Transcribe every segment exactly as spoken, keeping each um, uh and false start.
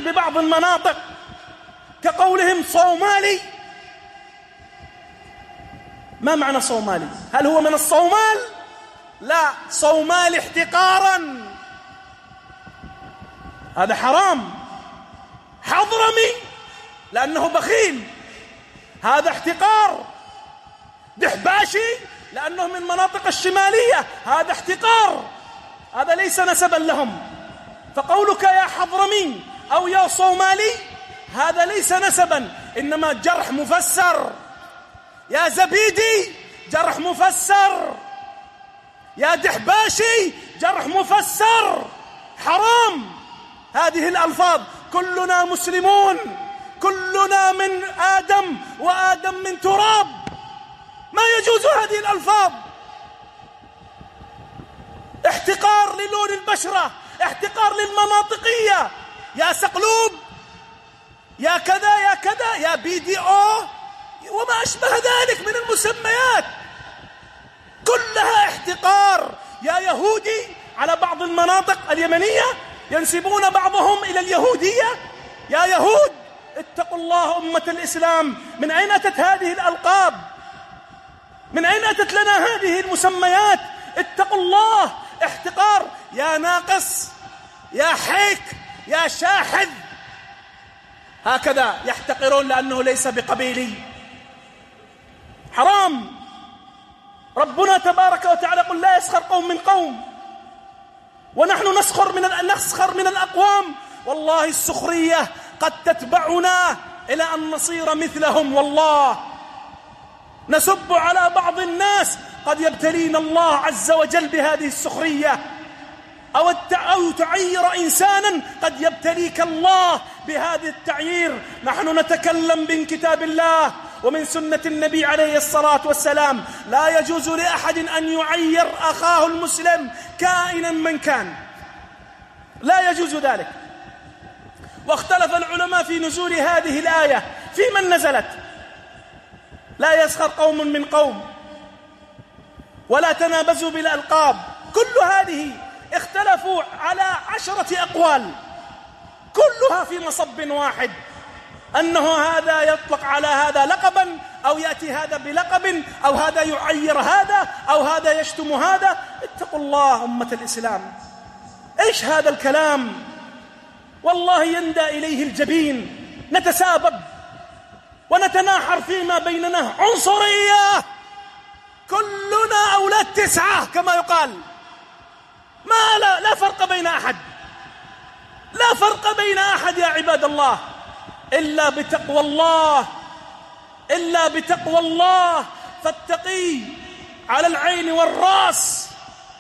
ببعض المناطق كقولهم صومالي. ما معنى صومالي؟ هل هو من الصومال؟ لا، صومالي احتقارا، هذا حرام. حضرمي لأنه بخيل، هذا احتقار. دحباشي لأنه من مناطق الشمالية، هذا احتقار، هذا ليس نسبا لهم. فقولك يا حضرمي أو يا صومالي هذا ليس نسبا، إنما جرح مفسر. يا زبيدي جرح مفسر، يا دحباشي جرح مفسر. حرام هذه الألفاظ. كلنا مسلمون، كلنا من آدم وآدم من تراب، ما يجوز هذه الألفاظ. احتقار للون البشرة، احتقار للمناطقية. يا سقلوب، يا كذا يا كذا، يا بي دي او وما أشبه ذلك من المسميات، كلها احتقار. يا يهودي على بعض المناطق اليمنية ينسبون بعضهم إلى اليهودية. يا يهود اتقوا الله أمة الإسلام، من أين أتت هذه الألقاب؟ من أين أتت لنا هذه المسميات؟ اتقوا الله. احتقار. يا ناقص، يا حيك، يا شاحذ، هكذا يحتقرون لأنه ليس بقبيلي. حرام. ربنا تبارك وتعالى قل لا يسخر قوم من قوم، ونحن نسخر من نسخر من الأقوام. والله السخرية قد تتبعنا إلى أن نصير مثلهم. والله نسب على بعض الناس، قد يبتلينا الله عز وجل بهذه السخرية. أو, أو تعير إنسانا، قد يبتليك الله بهذا التعيير. نحن نتكلم من كتاب الله ومن سنة النبي عليه الصلاة والسلام. لا يجوز لأحد أن يعير أخاه المسلم كائنا من كان، لا يجوز ذلك. واختلف العلماء في نزول هذه الآية، في من نزلت. لا يسخر قوم من قوم، ولا تنابزوا بالألقاب. كل هذه اختلفوا على عشرة أقوال، كلها في مصب واحد، أنه هذا يطلق على هذا لقبا، أو يأتي هذا بلقب، أو هذا يعير هذا، أو هذا يشتم هذا. اتقوا الله أمة الإسلام. إيش هذا الكلام؟ والله يندى إليه الجبين. نتسابب ونتناحر فيما بيننا، عنصرية. كلنا أولاد تسعة كما يقال. ما لا, لا فرق بين أحد، لا فرق بين أحد يا عباد الله، إلا بتقوى الله، إلا بتقوى الله. فالتقي على العين والرأس،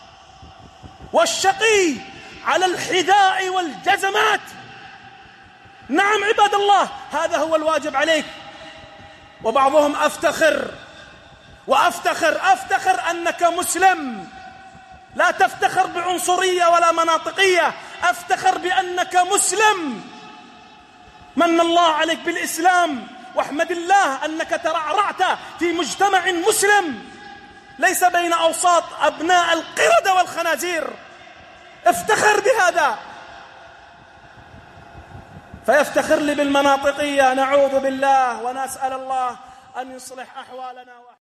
والشقي على الحذاء والجزمات. نعم عباد الله، هذا هو الواجب عليك. وبعضهم أفتخر وأفتخر أفتخر أنك مسلم، لا تفتخر بعنصرية ولا مناطقية، أفتخر بأنك مسلم. من الله عليك بالإسلام، واحمد الله أنك ترعرعت في مجتمع مسلم ليس بين أوساط أبناء القردة والخنازير. افتخر بهذا. فيفتخر لي بالمناطقية، نعوذ بالله، ونسأل الله أن يصلح أحوالنا.